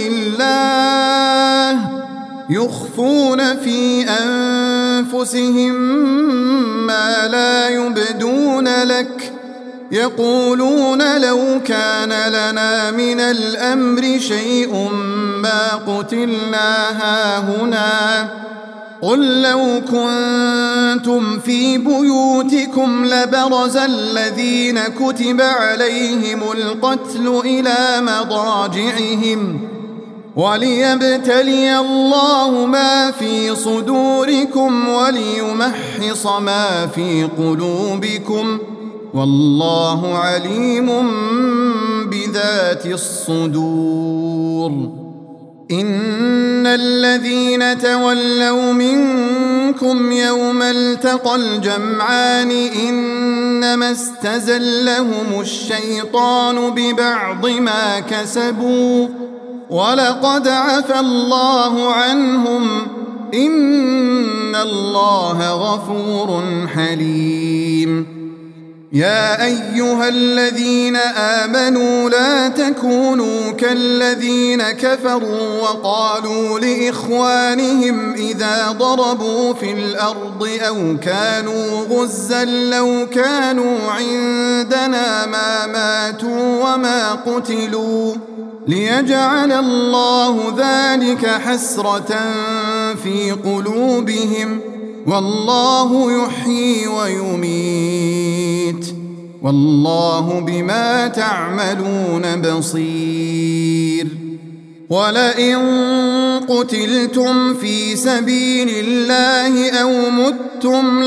لله يخفون في أنفسهم ما لا يبدون لك يقولون لو كان لنا من الأمر شيء ما قتلنا هاهنا قل لو كنتم في بيوتكم لبرز الذين كتب عليهم القتل إلى مضاجعهم وليبتلي الله ما في صدوركم وليمحص ما في قلوبكم والله عليم بذات الصدور. إن الذين تولوا منكم يوم التقى الجمعان إنما استزلهم الشيطان ببعض ما كسبوا ولقد عفى الله عنهم إن الله غفور حليم. يا أيها الذين آمنوا لا تكونوا كالذين كفروا وقالوا لإخوانهم إذا ضربوا في الأرض أو كانوا غزا لو كانوا عندنا ما ماتوا وما قتلوا ليجعل الله ذلك حسرة في قلوبهم والله يحيي ويميت والله بما تعملون بصير. ولئن قتلتم في سبيل الله أو متم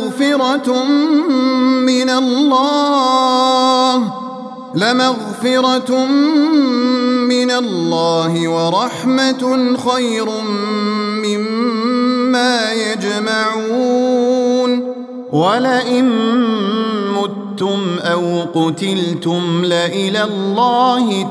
لمغفرة من الله ورحمة خير مما يجمعون. ولئن متم أو قتلتم لإلى الله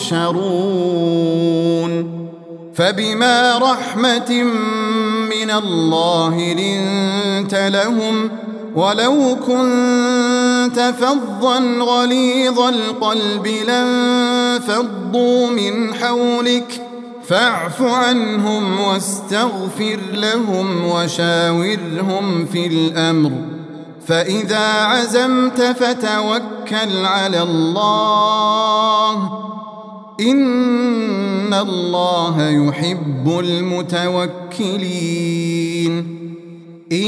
تحشرون. فبما رحمة من الله لنت لهم، ولو كنت فظا غليظ القلب لانفضوا من حولك فاعف عنهم واستغفر لهم وشاورهم في الأمر، فإذا عزمت فتوكل على الله، إن الله يحب المتوكلين. إن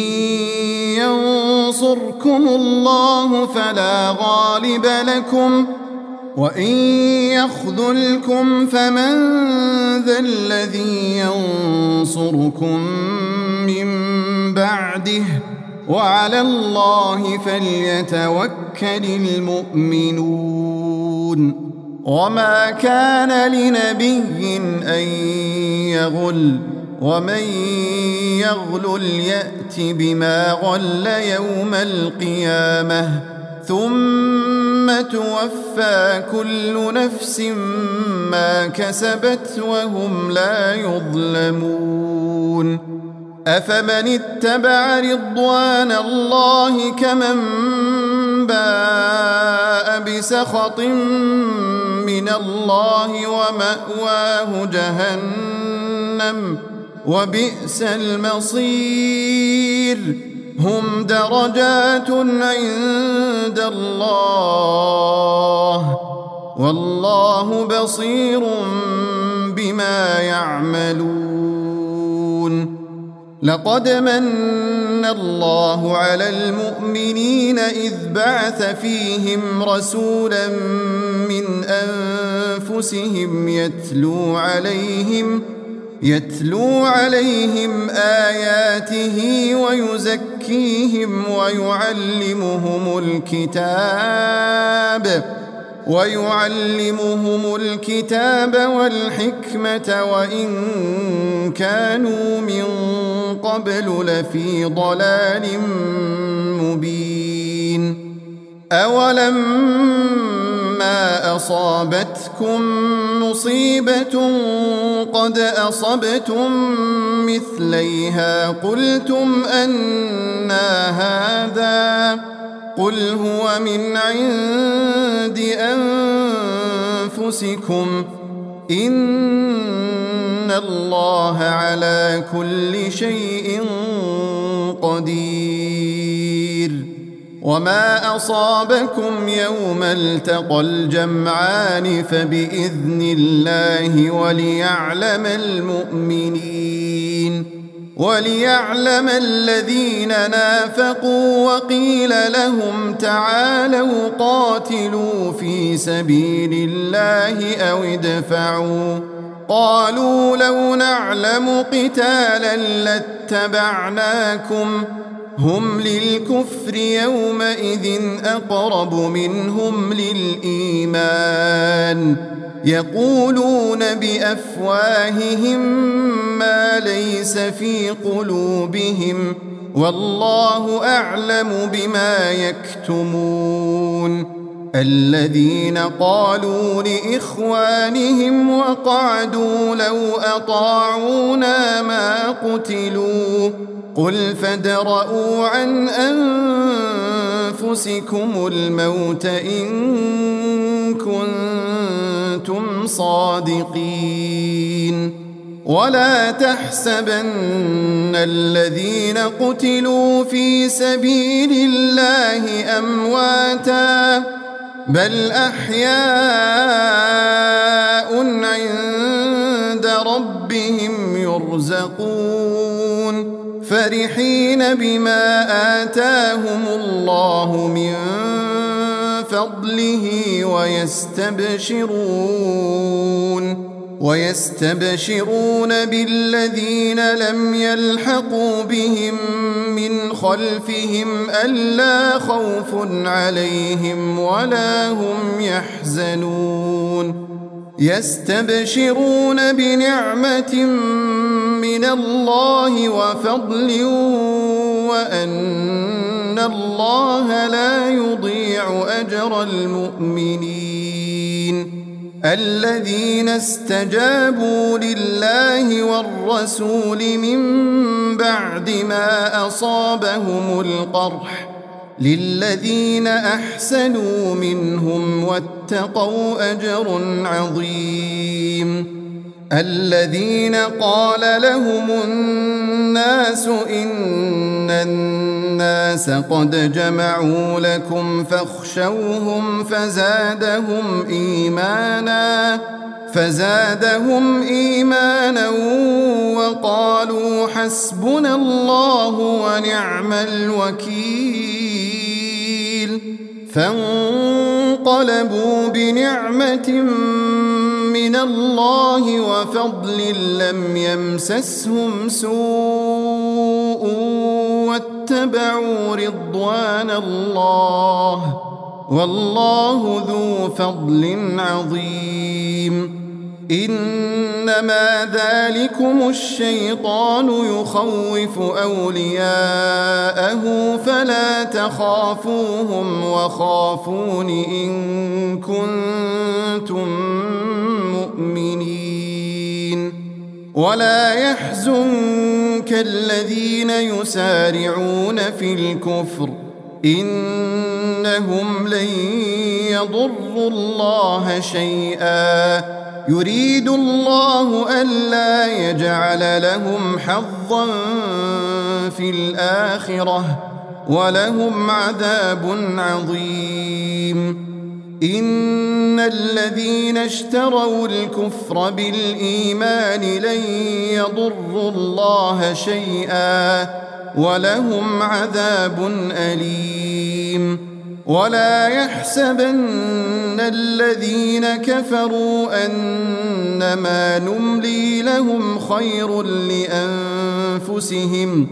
ينصركم الله فلا غالب لكم، وإن يخذلكم فمن ذا الذي ينصركم من بعده، وعلى الله فليتوكل المؤمنون. وما كان لنبي أن يغل، ومن يغلل يأت بما غل يوم القيامة، ثم توفى كل نفس ما كسبت وهم لا يظلمون. أفمن اتبع رضوان الله كمن باء بسخط من الله ومأواه جهنم وبئس المصير. هم درجات عند الله والله بصير بما يعملون. لقد من الله على المؤمنين إذ بعث فيهم رسولا من أنفسهم يتلو عليهم آياته ويعلمهم الكتاب والحكمة وإن كانوا من قبل لفي ضلال مبين. أولما أصابتكم مصيبة قد أصبتم مثليها قلتم أنى هذا، قل هو من عند أنفسكم إن الله على كل شيء قدير. وما أصابكم يوم التقى الجمعان فبإذن الله وليعلم الذين نافقوا وقيل لهم تعالوا قاتلوا في سبيل الله أو ادفعوا، قالوا لو نعلم قتالا لاتبعناكم، هم للكفر يومئذ أقرب منهم للإيمان، يقولون بأفواههم ما ليس في قلوبهم والله أعلم بما يكتمون. الذين قالوا لإخوانهم وقعدوا لو أطاعونا ما قتلوا، قل فادرءوا عن أنفسكم الموت إن كنتم صادقين. ولا تحسبن الذين قتلوا في سبيل الله أمواتا بل أحياء عند ربهم يرزقون، فرحين بما آتاهم الله من فضله ويستبشرون ويستبشرون بالذين لم يلحقوا بهم من خلفهم ألا خوف عليهم ولا هم يحزنون يستبشرون بنعمة من الله وفضل وأن الله لا يضيع أجر المؤمنين الذين استجابوا لله والرسول من بعد ما أصابهم القرح للذين أحسنوا منهم واتقوا أجر عظيم الذين قال لهم الناس إن الناس قد جمعوا لكم فاخشوهم فزادهم إيمانا وقالوا حسبنا الله ونعم الوكيل فانقلبوا بنعمة من الله وفضل لم يمسسهم سوء واتبعوا رضوان الله والله ذو فضل عظيم إنما ذلكم الشيطان يخوف أولياءه فلا تخافوهم وخافون إن كنتم مؤمنين ولا يحزنك الذين يسارعون في الكفر إنهم لن يضروا الله شيئا يريد الله ألا يجعل لهم حظا في الآخرة ولهم عذاب عظيم إن الذين اشتروا الكفر بالإيمان لن يضروا الله شيئا ولهم عذاب أليم ولا يحسبن الذين كفروا أنما نملي لهم خير لأنفسهم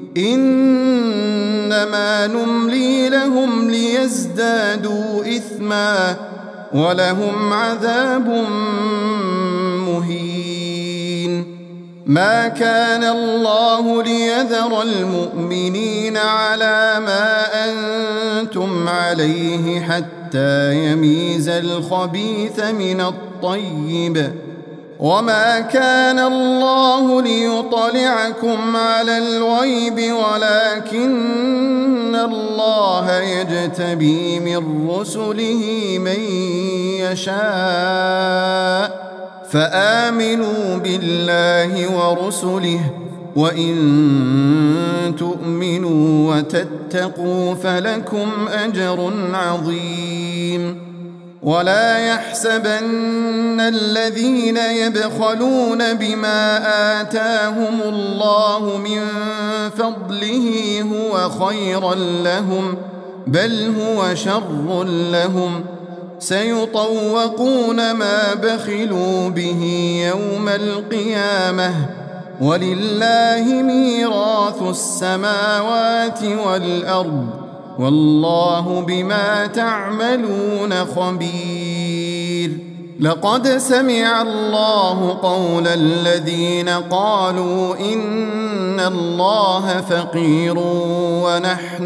إنما نملي لهم ليزدادوا إثما ولهم عذاب مهين ما كان الله ليذر المؤمنين على ما أنتم عليه حتى يميز الخبيث من الطيب وما كان الله ليطلعكم على الغيب ولكن الله يجتبي من رسله من يشاء فآمنوا بالله ورسله وإن تؤمنوا وتتقوا فلكم أجر عظيم ولا يحسبن الذين يبخلون بما آتاهم الله من فضله هو خيرا لهم بل هو شر لهم سيطوقون ما بخلوا به يوم القيامة ولله ميراث السماوات والأرض والله بما تعملون خبير لقد سمع الله قول الذين قالوا إن الله فقير ونحن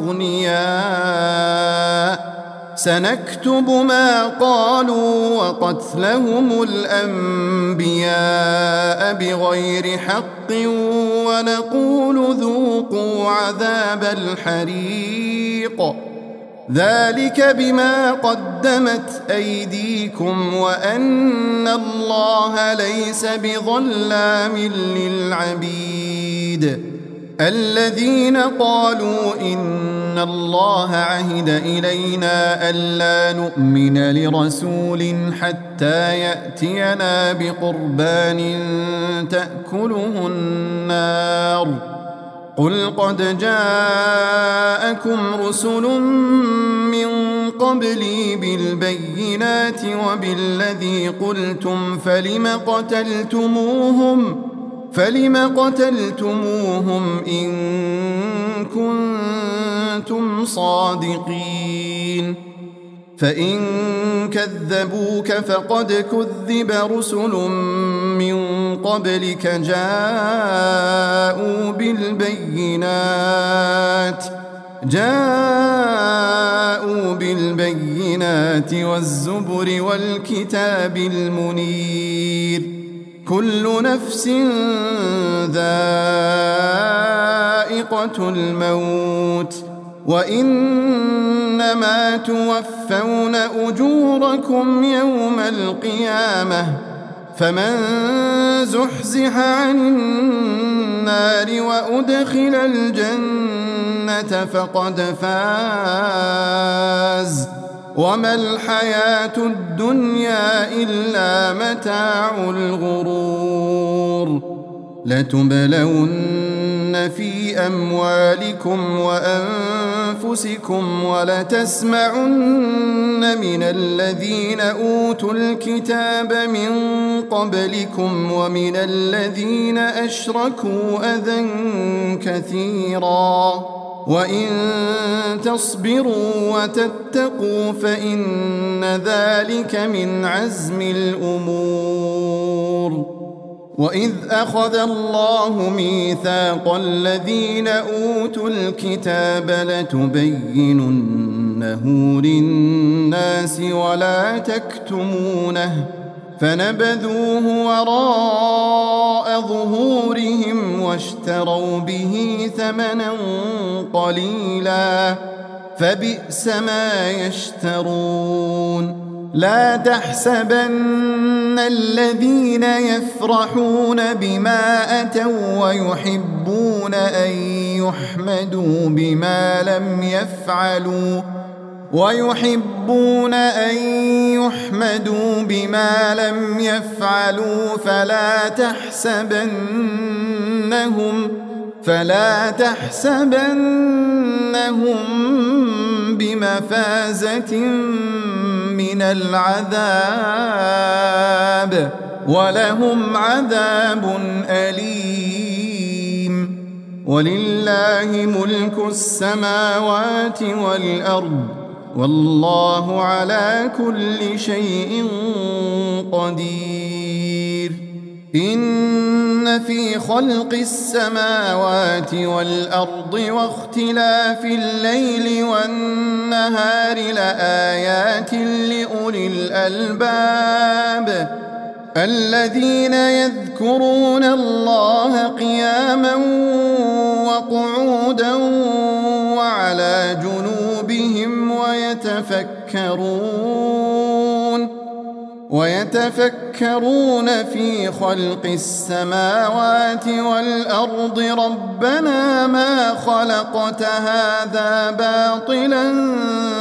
أغنياء سنكتب ما قالوا وقتلهم الأنبياء بغير حق ونقول ذوقوا عذاب الحريق ذلك بما قدمت أيديكم وأن الله ليس بظلام للعبيد الذين قالوا إن الله عهد إلينا ألا نؤمن لرسول حتى يأتينا بقربان تأكله النار قل قد جاءكم رسل من قبلي بالبينات وبالذي قلتم فلم قتلتموهم إن كنتم صادقين فإن كذبوك فقد كذب رسل من قبلك جاءوا بالبينات والزبر والكتاب المنير كل نفس ذائقة الموت وإنما توفون أجوركم يوم القيامة فمن زحزح عن النار وأدخل الجنة فقد فاز وما الحياة الدنيا إلا متاع الغرور لتبلون في أموالكم وأنفسكم ولتسمعن من الذين أوتوا الكتاب من قبلكم ومن الذين أشركوا أذى كثيرا وإن تصبروا وتتقوا فإن ذلك من عزم الأمور وإذ أخذ الله ميثاق الذين أوتوا الكتاب لتبيننه للناس ولا تكتمونه فنبذوه وراء ظهورهم واشتروا به ثمنا قليلا فبئس ما يشترون لا تحسبن الذين يفرحون بما أتوا ويحبون أن يحمدوا بما لم يفعلوا فلا تحسبنهم بمفازة من العذاب ولهم عذاب أليم ولله ملك السماوات والأرض والله على كل شيء قدير إن في خلق السماوات والأرض واختلاف الليل والنهار لآيات لأولي الألباب الذين يذكرون الله قياما وقعودا وعلى جنوبهم ويتفكرون في خلق السماوات والأرض ربنا ما خلقت هذا باطلا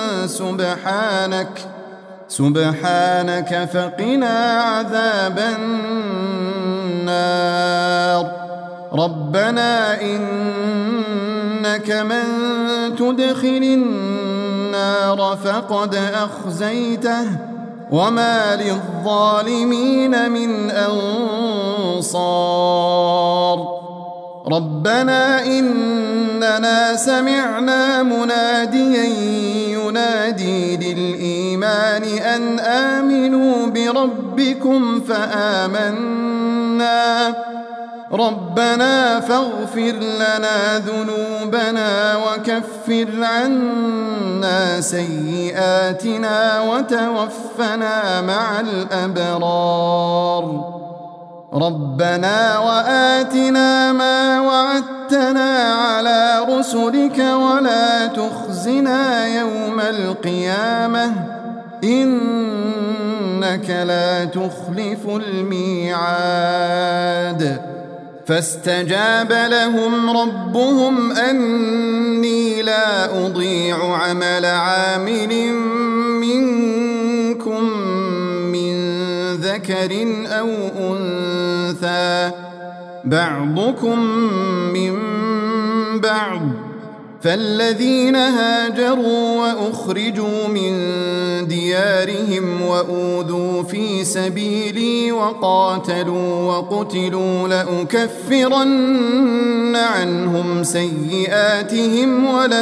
سبحانك فقنا عذاب النار ربنا إنك من تدخل النار فقد أخزيته وما للظالمين من أنصار ربنا إننا سمعنا مناديا ينادي للإيمان أن آمنوا بربكم فآمنا ربنا فاغفر لنا ذنوبنا وكفر عنا سيئاتنا وتوفنا مع الأبرار ربنا وآتنا ما وعدتنا على رسلك ولا تخزنا يوم القيامة إنك لا تخلف الميعاد فاستجاب لهم ربهم أني لا أضيع عمل عامل منكم من ذكر أو أنثى بعضكم من بعض فالذين هاجروا وأخرجوا من ديارهم وأوذوا في سبيلي وقاتلوا وقتلوا لأكفرن عنهم سيئاتهم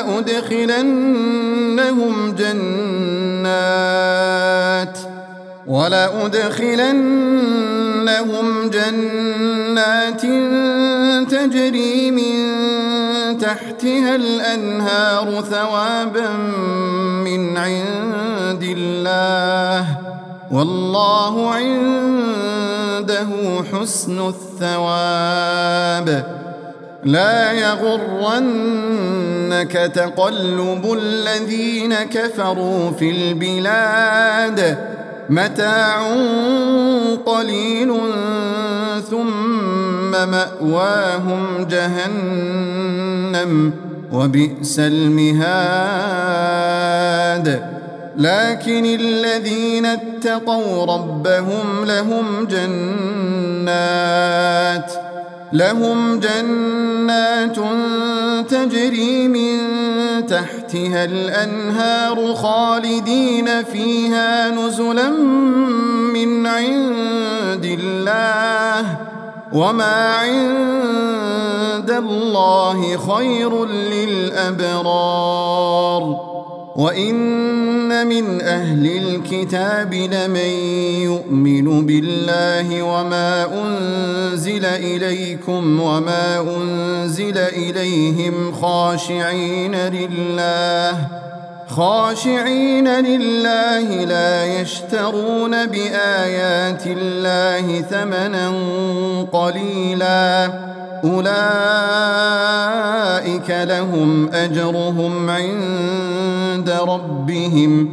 ولأدخلنهم جنات تجري من تحتها الأنهار ثوابا من عند الله والله عنده حسن الثواب. لا يغرنك تقلب الذين كفروا في البلاد متاع قليل ثم مأواهم جهنم وبئس المهاد. لكن الذين اتقوا ربهم لهم جنات تجري من تحتها الأنهار خالدين فيها نزلا من عند الله وما عند الله خير للأبرار. وإن من أهل الكتاب لمن يؤمن بالله وما أنزل إليكم وما أنزل إليهم خاشعين لله لا يشترون بآيات الله ثمنا قليلا أولئك لهم أجرهم عند ربهم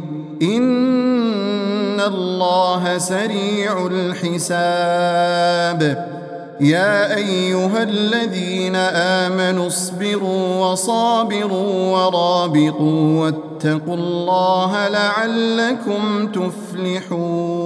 إن الله سريع الحساب. يا أيها الذين آمنوا اصبروا وصابروا ورابطوا واتقوا الله لعلكم تفلحون.